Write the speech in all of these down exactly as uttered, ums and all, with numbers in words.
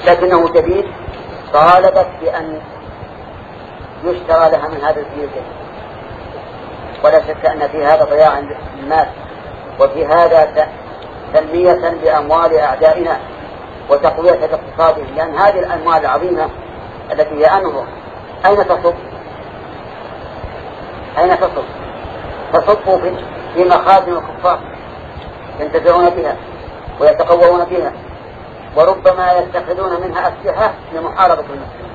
لكنه جديد طالبت بأن يشترى لها من هذا الزي الجديد. ولا شك أن في هذا ضياع للمال، وفي هذا تنمية بأموال أعدائنا وتقوية اقتصادهم، لأن هذه الأموال العظيمة التي هي أنهر أين تصب؟ أين تصب؟ تصب في مخازن الكفار ينتفعون بها ويتقوون بها، وربما يتخذون منها أسلحة لمحاربة المسلمين.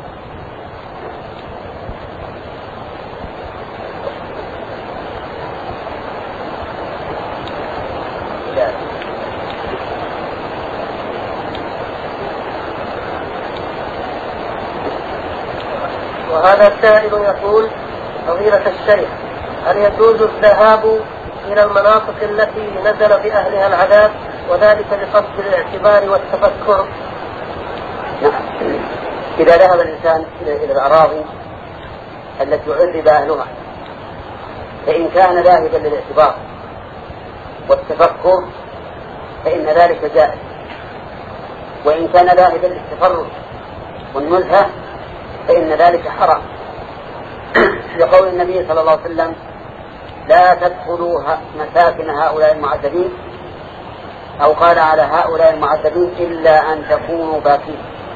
وهذا السائل يقول: فضيلة الشيخ، هل يجوز الذهاب إلى المناطق التي نزل بأهلها العذاب وذلك بقصد الاعتبار والتفكر؟ نعم، إذا ذهب الإنسان إلى الأراضي التي عذب أهلها فإن كان ذاهبا للاعتبار والتفكر فإن ذلك جائز، وإن كان ذاهبا للتفرج والنزهة فإن ذلك حرام، لقول النبي صلى الله عليه وسلم: لا تدخلوا مساكن هؤلاء المعذبين، أو قال على هؤلاء المعذبين: إلا أن تكونوا باكين.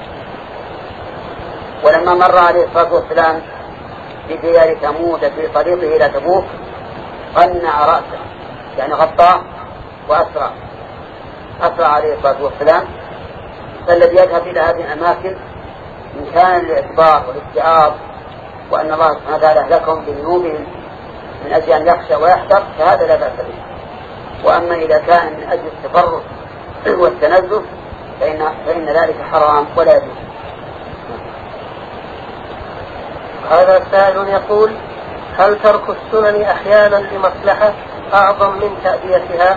ولما مر عليه الصلاة والسلام بديار ثمود في طريقه إلى تبوك قنع رأسه، يعني غطاه وأسرع أسرع عليه الصلاة والسلام. فالذي يذهب إلى هذه الأماكن إن كان الاعتبار والاستيعاب وأن الله سبحانه وتعالى أهلكهم بذنوبهم من أجل أن يخشى ويحذر فهذا لا بأس به. وأما إذا كان من أجل التفرج والتنزه فإن, فإن ذلك حرام ولا يجوز. هذا سائل يقول: هل ترك السنن أحيانا لمصلحة أعظم من تأديتها؟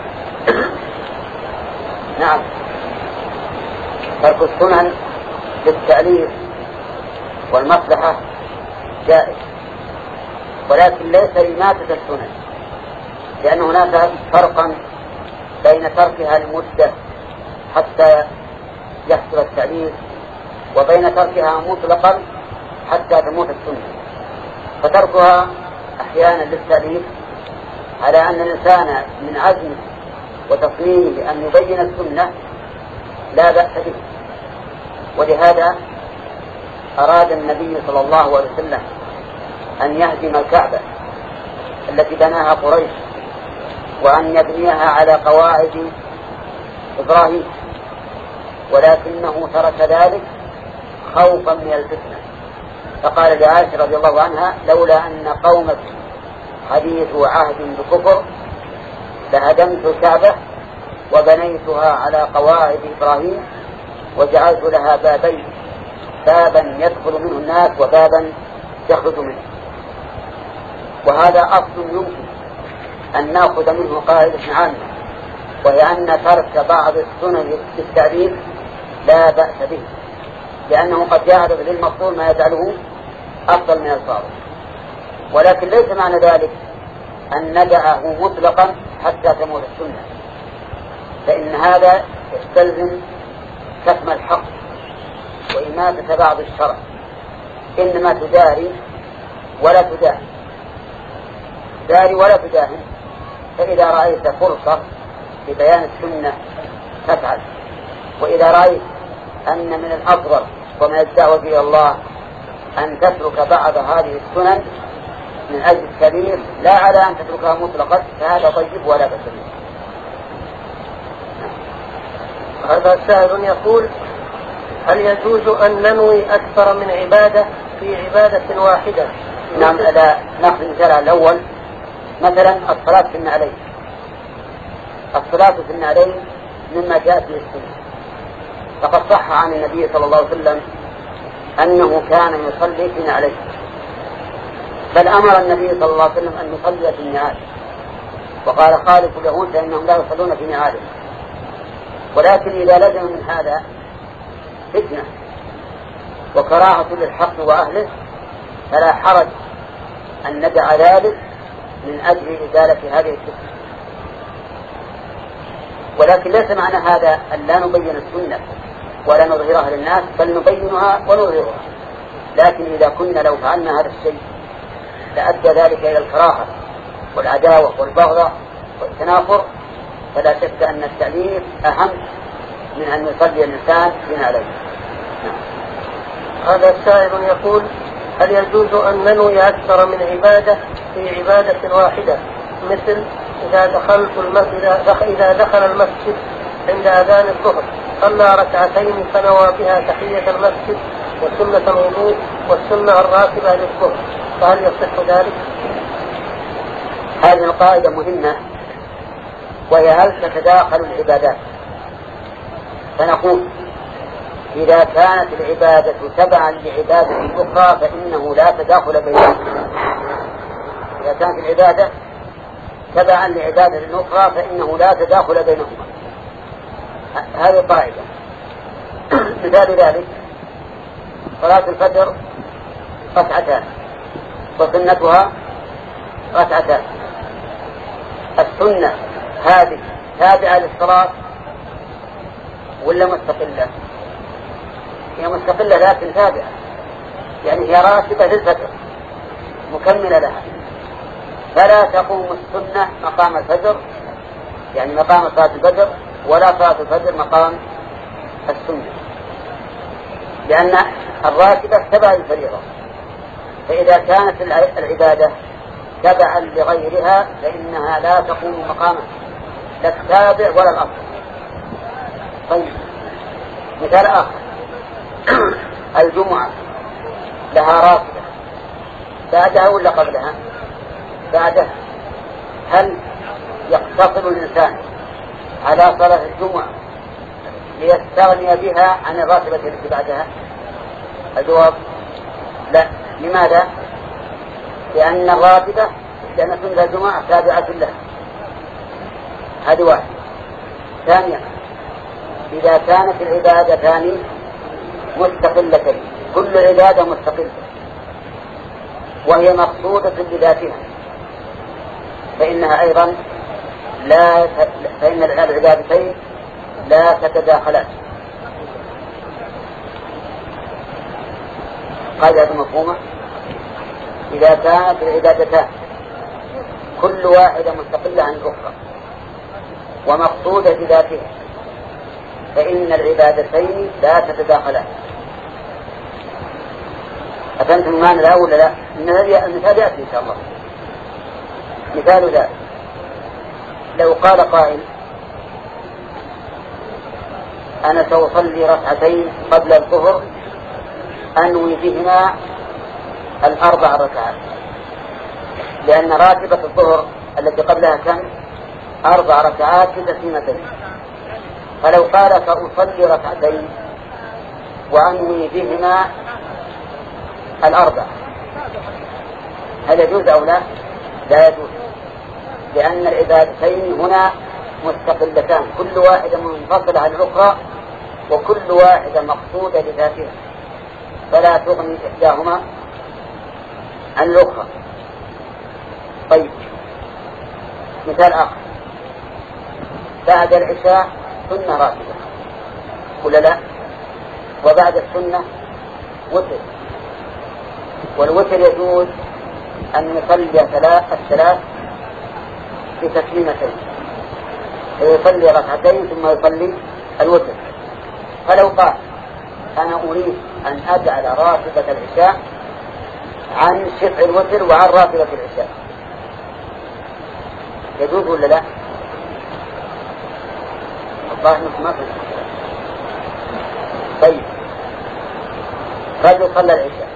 نعم، ترك السنن للتأليف والمصلحة جائز، ولكن ليس لماتة السنن، لأن هناك فرقا بين تركها لمدة حتى يحصل التأليف وبين تركها مطلقا حتى تموت السنة. فتركها أحيانا للتأليف على أن الإنسان من عزمه وتصميمه أن يبين السنة لا بأس به. ولهذا أراد النبي صلى الله عليه وسلم أن يهدم الكعبة التي بناها قريش وأن يبنيها على قواعد إبراهيم، ولكنه ترك ذلك خوفا من الفتنة، فقال لعائشة رضي الله عنها: لولا أن قومك حديث عهد بكفر لهدمت الكعبة وبنيتها على قواعد إبراهيم وجعلت لها بابين، بابا يدخل منه الناس وبابا يخرج منه. وهذا أصل يمكن أن نأخذ منه قاعدة عامة، وهي أن ترك بعض السنن بالتعليل لا بأس به، لأنه قد يعرض للمفضول ما يجعله أفضل من الفاضل. ولكن ليس معنى ذلك أن ندعه مطلقا حتى تموت السنة، فإن هذا يستلزم كتم الحق وإماتة بعض الشرع، إنما تداري ولا تداهن، داري ولا تداهن. فإذا رأيت فرصة لبيان السنة تفعل، وإذا رأيت أن من الأفضل ومن الدعوة إلى الله أن تترك بعض هذه السنن من أجل الكبير لا على أن تتركها مطلقا فهذا طيب ولا بأس به. هذا سائل يقول: هل يجوز أن ننوي أكثر من عبادة في عبادة واحدة؟ نعم، لا نأخذ المثال الأول، مثلا الصلاة في النعلين. الصلاة في النعلين مما جاء في السنة، فقد صح عن النبي صلى الله عليه وسلم أنه كان يصلي في نعلين، بل أمر النبي صلى الله عليه وسلم أن يصلي في النعال، وقال: خالفوا اليهود فإنهم لا يصلون في نعالهم. ولكن إذا لزم من هذا فتنة وكراهة للحق وأهله فلا حرج أن ندع ذلك من أجل إزالة هذه الفتنة. ولكن ليس معنى هذا أن لا نبين السنة ولا نظهرها للناس، بل نبينها ونظهرها. لكن إذا كنا لو فعلنا هذا الشيء لأدى ذلك إلى الكراهة والعداوة والبغضة والتنافر، فلا شك أن التأليف أهم من أن يصلي الإنسان بما عليه. هذا السائل يقول: هل يجوز أن ننوي أكثر من عبادة في عبادة واحدة، مثل إذا دخلت المسجد إذا دخل المسجد عند أذان الظهر صلى ركعتين فنوى بها تحية المسجد وسنة الوضوء والسنة الراتبة للظهر، فهل يصح ذلك؟ هذه القاعدة مهمة، وهي هل تتداخل العبادات؟ فنقول إذا كانت العبادة تبعا لعبادة أخرى فإنه لا تداخل بينهما. إذا كانت العبادة تبعا لعبادة أخرى فإنه لا تداخل بينهما. هذه قاعدة. مثال ذلك صلاة الفجر ركعتان وسنتها ركعتان. السنة هذه تابعة للصلاة ولا مستقلة؟ هي مستقلة لكن تابعة، يعني هي راتبة للفجر مكملة لها، فلا تقوم السنة مقام الفجر، يعني مقام صلاة الفجر، ولا صلاة الفجر مقام السنة، لأن الراتبة تبع الفريضة. فإذا كانت العبادة تبعا لغيرها فإنها لا تقوم مقامها، لا التابع ولا الأصل. طيب مثال آخر، الجمعة لها راتبة بعدها ولا قبلها؟ بعدها. هل يقتصر الإنسان على صلاة الجمعة ليستغني بها عن الراتبة التي بعدها؟ الجواب لا. لماذا؟ لأن الراتبة لأن سنة الجمعة تابعة لها. هذه واحد. ثانيا، إذا كانت العبادتان مستقلتين، كل عبادة مستقلة وهي مقصودة بذاتها، فإنها أيضا لا ت... فإن العبادتين لا تتداخلان. قاعدة مفهومة. إذا كانت العبادتان كل واحدة مستقلة عن الأخرى ومقصودة بذاتها فإن العبادتين لا تتداخلان. أفهمتم المعنى الأول ولا لا؟ المثال يأتي إن شاء الله. مثال ذلك لو قال قائل: أنا سأصلي ركعتين قبل الظهر أنوي بهما الأربع ركعات، لأن راتبة الظهر التي قبلها كم؟ أربع ركعات بتسليمتين. فلو قال سأصلي ركعتين وأنوي بهما الأربع، هل يجوز أو لا؟ لا يجوز، لأن العبادتين هنا مستقلتان، كل واحدة منفصلة عن الأخرى وكل واحدة مقصودة لذاتها، فلا تغني إحداهما عن الأخرى. طيب مثال آخر، بعد العشاء سنة راتبة ولا لا؟ وبعد السنة وتر، والوتر يجوز أن يصلي ثلاث الثلاث بتسليمتين، فيصلي ركعتين ثم يصلي الوتر. فلو قال أنا أريد أن أجعل راتبة العشاء عن شفع الوتر وعن راتبة العشاء، يجوز ولا لا؟ الله ما في. طيب رجل صلى العشاء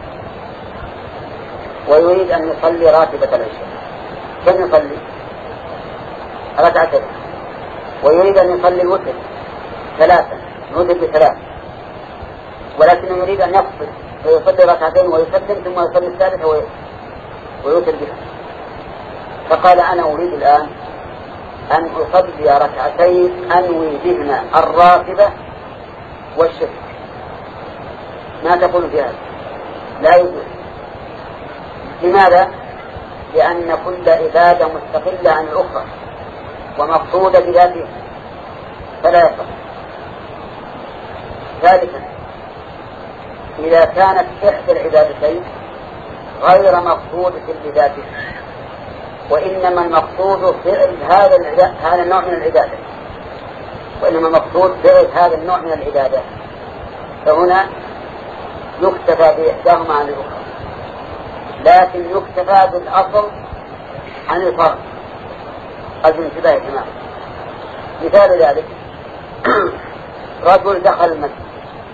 ويريد أن يصلي راتبة العشاء، كم يصلي؟ ركعتين. ويريد أن يصلي الوتر ثلاثة، الوتر بثلاث، ولكنه يريد أن يقصر فيصلي ركعتين ويسلم ثم يصلي الثالثة ويوتر بها. فقال أنا أريد الآن أن أصلي ركعتين أنوي بهما الراتبة والشفع، ما تقول في هذا؟ لا يجوز. لماذا؟ لأن كل عبادة مستقلة عن الأخرى ومقصودة بذاتها، فلا يصح. ثالثا إذا كانت إحدى العبادتين غير مقصودة لذاته، وإنما المقصود فعل هذا هذا النوع من العبادة، وإنما المقصود فعل هذا النوع من العبادة، فهنا يكتفى بإحداهما عن الأخرى، لكن يكتفى بالأصل عن الفرق. أجل انتباه تماما. مثال ذلك رجل دخل المسجد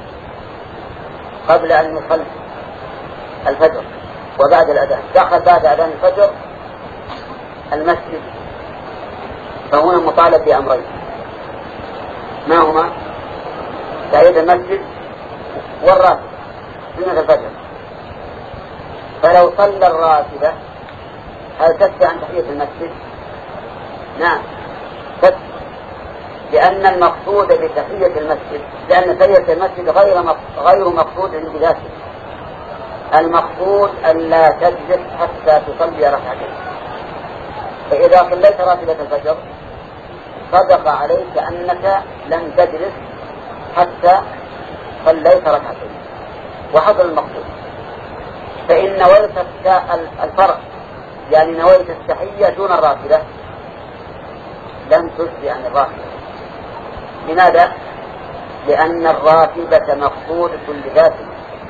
قبل أن يصلي الفجر وبعد الأذان، دخل بعد أذان الفجر المسجد، فهنا مطالب بأمرين، ما هما؟ تحية المسجد والراتبة سنة الفجر. فلو صلى الراتبة هل تكفي عن تحية المسجد؟ نعم تكفي، لأن المقصود بتحية المسجد، لأن تحية المسجد غير غير مقصود بذاته، المقصود أن لا تجلس حتى تصلي ركعتين. فإذا صليت راتبة الفجر صدق عليك أنك لم تجلس حتى صليت ركعتين وحصل المقصود. فإن نويت الفرق، يعني نويت التحية دون الراتبة، لم تجزي عن الراتبة. لماذا؟ لأن الراتبة مقصودة لذاته،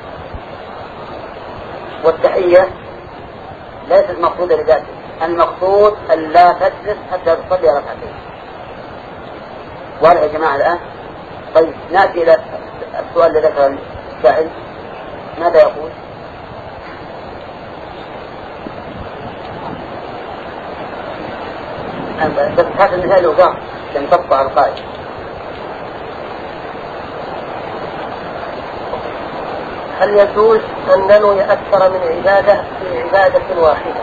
والتحية ليست مقصودة لذاته، المقصود أن لا تجلس حتى تصلي ركعتين. واضح يا جماعة الآن؟ طيب نأتي إلى السؤال الذي ذكره السائل، ماذا يقول؟ بس هذا المثال وقع لم تبقى على القائد. هل يجوز أن ننوي أكثر من عبادة في عبادة واحدة؟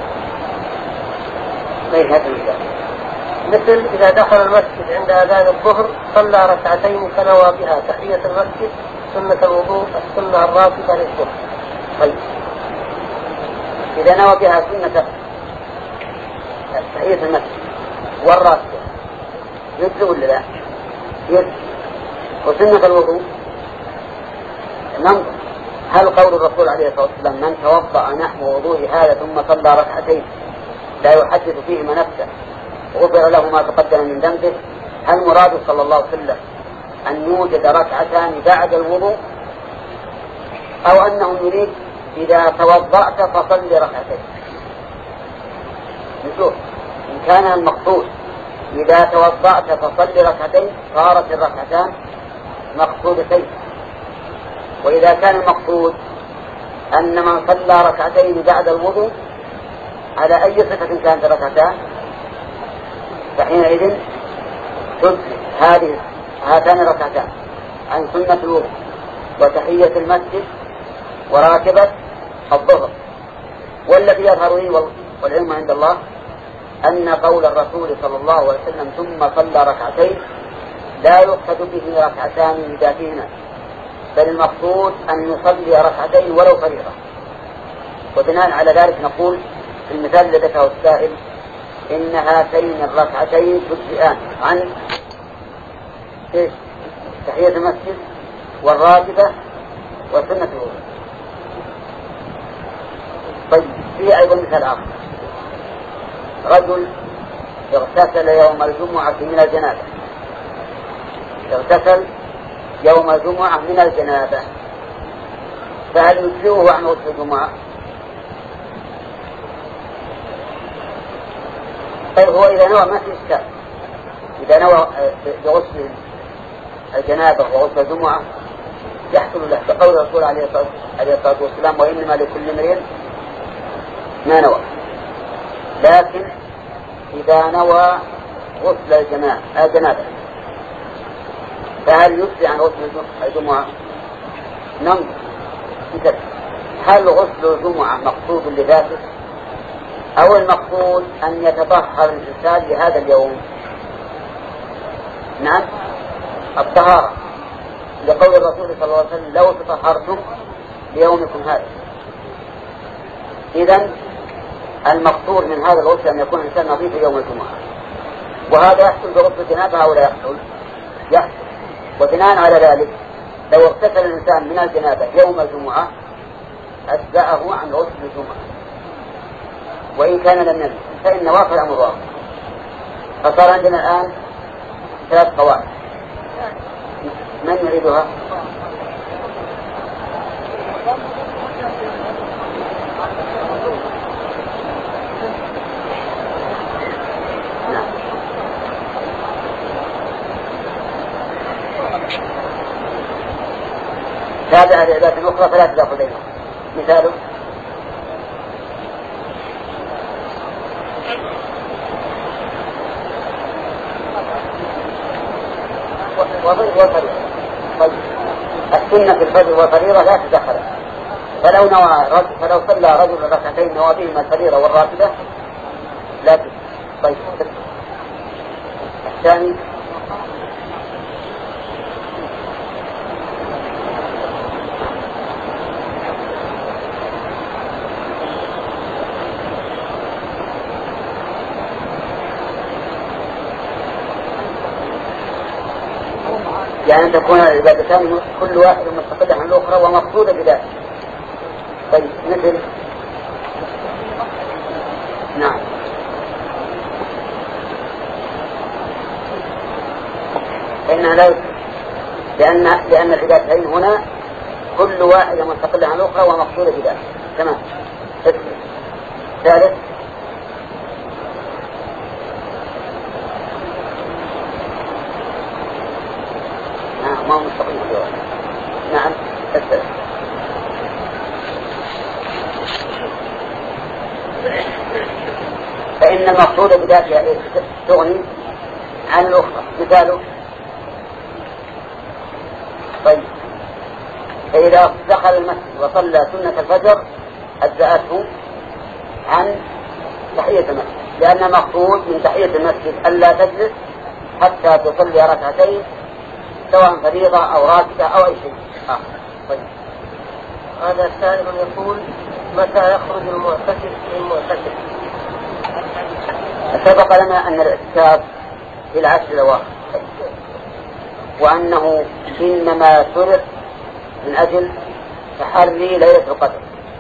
مثل إذا دخل المسجد عند أذان الظهر صلى ركعتين فنوى بها تحية المسجد، سنة الوضوء، السنة الراتبة للظهر. طيب إذا نوى بها سنة تحية المسجد والراتبة يجزئ ولا لا؟ يجزئ. وسنة الوضوء ننظر هل قول الرسول عليه الصلاة والسلام من توضأ نحو وضوء هذا ثم صلى ركعتين لا يحدث فيهما نفسه غفر له ما تقدم من ذنبه، هل مراد صلى الله عليه وسلم أن يوجد ركعتان بعد الوضوء، أو أنه يريد إذا توضأت فصل ركعتين؟ نشوف إن كان المقصود إذا توضأت فصل ركعتين صارت الركعتان مقصودتين، وإذا كان المقصود أن من صلى ركعتين بعد الوضوء على أي صفة كانت ركعتان فحينئذ تجزئ هذه هاتان الركعتان عن سنة الوضوء وتحية المسجد وراتبة الظهر. والذي يظهر لي والعلم عند الله أن قول الرسول صلى الله عليه وسلم ثم صلى ركعتين لا يقصد به ركعتان لذاتهما، بل المقصود أن يصلي ركعتين ولو فريضة. وبناء على ذلك نقول في المثال الذي ذكره السائل إن هاتين الركعتين تجزئان عن إيش؟ تحية المسجد والراتبة وسنة الوضوء. طيب في أيضا مثال آخر، رجل اغتسل يوم الجمعة من الجنابة، اغتسل يوم الجمعة من الجنابة، فهل يجزئه عن غسل الجمعة؟ طيب هو إذا نوى ما في إشكال، إذا نوى بغسل الجنابة وغسل الجمعة يحصل له بقول الرسول عليه الصلاة والسلام وإنما لكل امرئ ما نوى. لكن إذا نوى غسل الجنابة فهل يجزي عن غسل الجمعة؟ ننظر هل غسل الجمعة مقصود لذاته أو المقصود أن يتطهر الإنسان لهذا اليوم؟ نعم الطهارة، لقول الرسول صلى الله عليه وسلم لو تطهرتم ليومكم هذا. إذن المقصود من هذا الغسل أن يكون الإنسان نظيف يوم الجمعة، وهذا يحصل بغسل الجنابة أو لا يحصل؟ يحصل. وبناء على ذلك لو اغتسل الإنسان من الجنابة يوم الجمعة أجزأه عن غسل الجمعة، وإن كان لم ينزل فإن واقع الأمر واقع. فصار عندنا الآن ثلاث قواعد، من يريدها؟ نعم. تابع العبادات الأخرى فلا تدخل بينهم. مثاله والفريضة. طيب السنة في الفجر والفريضة لا تدخل، فلو نوى رجل فلو صلى رجل ركعتين نوى بهما الفريضة والراتبة لا تدخل. طيب الثاني يعني أن تكون العبادتان كل واحد مستقلة عن الأخرى ومقصودة بذلك. طيب مثل نعم فإنها لا لأن لأن العبادتين هنا كل واحدة مستقلة عن الأخرى ومقصودة بذلك. تمام. ثالث ما هو مستقيم الجواب. نعم الثالث فإن المقصود بذاتها تغني عن الأخرى. مثاله طيب فإذا دخل المسجد وصلى سنة الفجر أجزأته عن تحية المسجد، لأن المقصود من تحية المسجد ألا تجلس حتى تصلي ركعتين سواء فريضة أو راتبة أو أي شيء آخر. طيب هذا سائل يقول متى يخرج المعتكف من المعتكف؟ سبق لنا أن الاعتكاف في العشر الأواخر، وأنه إنما شرط من أجل تحري ليلة القدر،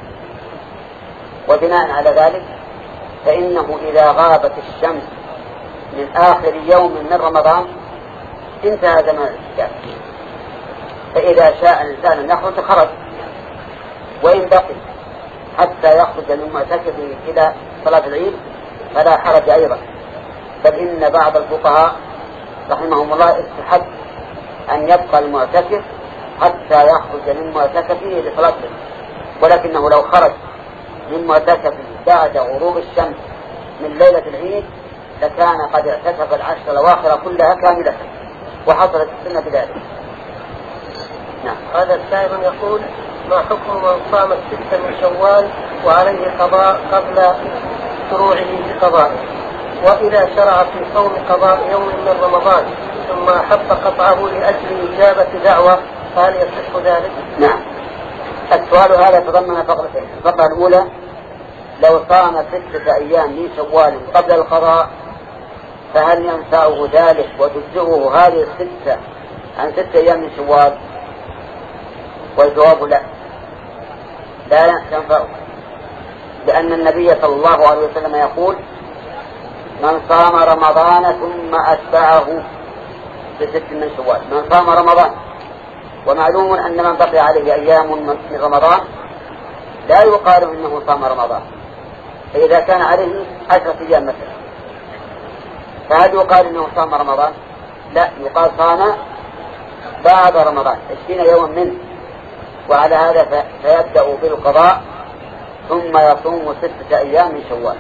وبناء على ذلك فإنه إذا غابت الشمس من آخر يوم من رمضان انتهى زمان الاعتكاف، فإذا شاء الإنسان أن يخرج خرج، وإن بقي حتى يخرج من معتكفه إلى صلاة العيد فلا حرج أيضا، بل إن بعض الفقهاء رحمهم الله استحب أن يبقى المعتكف حتى يخرج من معتكفه لصلاة العيد، ولكنه لو خرج من معتكفه بعد غروب الشمس من ليلة العيد لكان قد اعتكف العشر الأواخر كلها كاملة، وحصلت السنة بذلك. نعم. هذا السائل يقول ما حكم من صام الستة من شوال وعليه قضاء قبل شروعه في قضائه، وإذا شرع في صوم قضاء يوم من رمضان ثم أحب قطعه لأجل إجابة دعوة فهل يصح ذلك؟ نعم. السؤال هذا تضمن فقرتين. الفقرة الأولى لو صام ستة أيام من شوال قبل القضاء فهل ينفعه ذلك وتجزئه هذه الستة عن ستة أيام من شوال؟ والجواب لا، لا ينفعه، لأن النبي صلى الله عليه وسلم يقول من صام رمضان ثم أتبعه بست من شوال. من صام رمضان، ومعلوم أن من بقي عليه أيام من رمضان لا يقال إنه صام رمضان، فإذا كان عليه عشرة أيام مثلا فهل يقال إنه صام رمضان؟ لا، يقال صام بعد رمضان عشرين يوما منه، وعلى هذا فيبدأ بالقضاء ثم يصوم ستة أيام من شوال.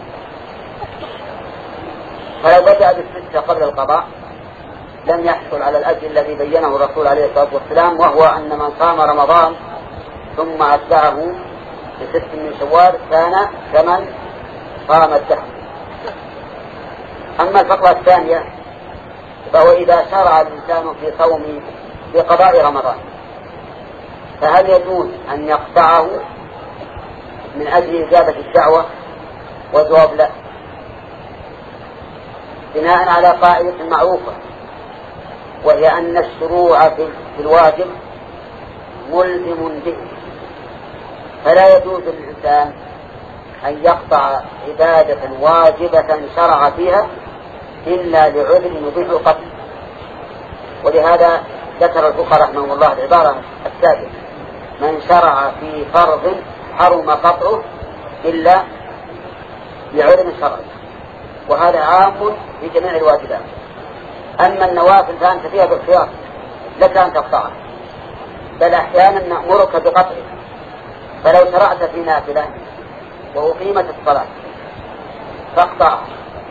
فلو بدأ بالستة قبل القضاء لم يحصل على الأجر الذي بينه الرسول عليه الصلاة والسلام، وهو أن من صام رمضان ثم أتبعه بست من شوال كان كمن صام الدهر. أما الفقرة الثانية فهو إذا شرع الإنسان في صوم في قضاء رمضان فهل يجوز أن يقطعه من أجل إجابة الدعوة؟ والجواب لا، بناء على قاعدة معروفة، وهي أن الشروع في الواجب ملزم به، فلا يجوز للإنسان أن يقطع عبادة واجبة شرع فيها إلا لعذر يبيح القتل. ولهذا ذكر الفقهاء رحمهم الله العبارة السابقة: من شرع في فرض حرم قطعه إلا لعذر شرعي، وهذا عام في جميع الواجبات. أما النوافل فأنت فيها باختيار، لك أن تقطعها، بل أحيانا نأمرك بقطعه. فلو شرعت في نافلة وأقيمت الصلاة فاقطعها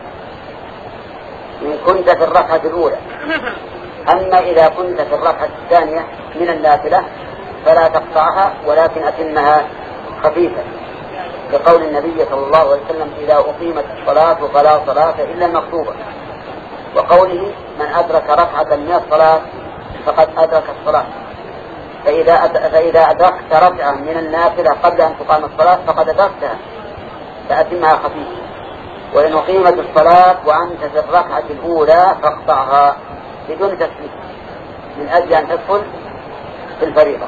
إن كنت في الركعة الأولى. أما إذا كنت في الركعة الثانية من النافلة فلا تقطعها، ولكن أتمها خفيفة، لقول النبي صلى الله عليه وسلم: إذا أقيمت الصلاة فلا صلاة إلا المكتوبة، وقوله: من أدرك ركعة من الصلاة فقد أدرك الصلاة. فإذا فإذا أدركت ركعة من النافلة قبل أن تقام الصلاة فقد أدركتها، فأتمها خفيفة. وإن أقيمت الصلاة وأنت في الركعة الأولى فاقطعها بدون تسليم، من أجل أن تدخل في الفريضة.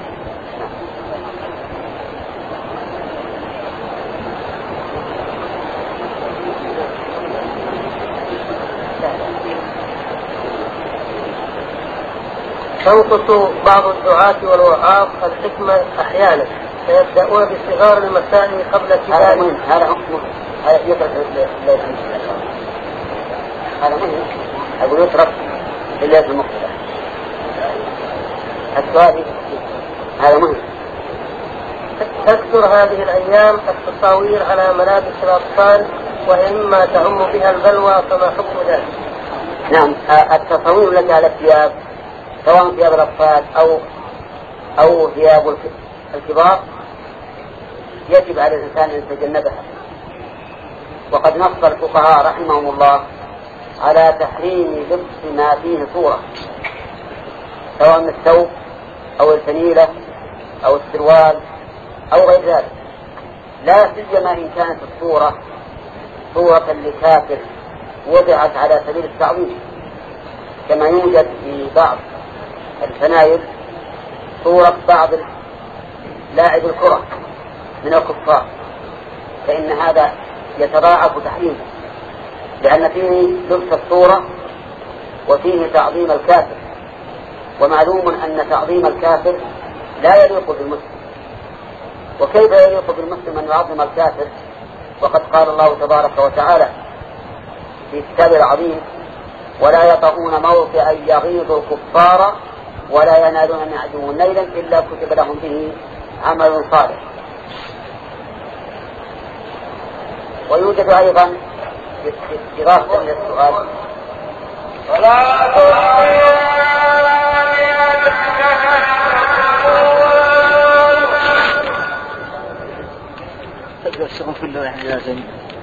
تنقص بعض الدعاة والوعاظ الحكمة أحيانا، فيبدأون بصغار المسائل قبل كبار. هذا مهم، هذا حكمه، هذا يترك هذا مهم، أقول يترك إلا في المقتضى. السؤال هذا مهم. تكثر هذه الأيام التصاوير على ملابس الأطفال وإما تعم بها البلوى، فما حكم ذلك؟ نعم، التصاوير التي على الثياب سواء ثياب الأطفال أو أو ثياب الكبار يجب على الإنسان أن يتجنبها. وقد نص الفقهاء رحمهم الله على تحريم لبس ما فيه صورة، سواء من الثوب أو الفنيلة أو السروال أو غير ذلك، لا سيما إن كانت الصورة صورة لكافر وضعت على سبيل التعظيم، كما يوجد في بعض الفنايل صورة بعض لاعب الكرة من الكفار، فإن هذا يتضاعف تحريمه، لأن فيه لبس الصورة وفيه تعظيم الكافر، ومعلوم أن تعظيم الكافر لا يليق بالمسلم. وكيف يليق بالمسلم أن يعظم الكافر وقد قال الله تبارك وتعالى في كتابه العظيم: ولا يطؤون موطئا يغيظ الكفار ولا ينالون من عدو نيلا إلا كتب لهم به عمل صالح. ويوجد أيضا إضافة إلى السؤال استغفر الله يعني لازم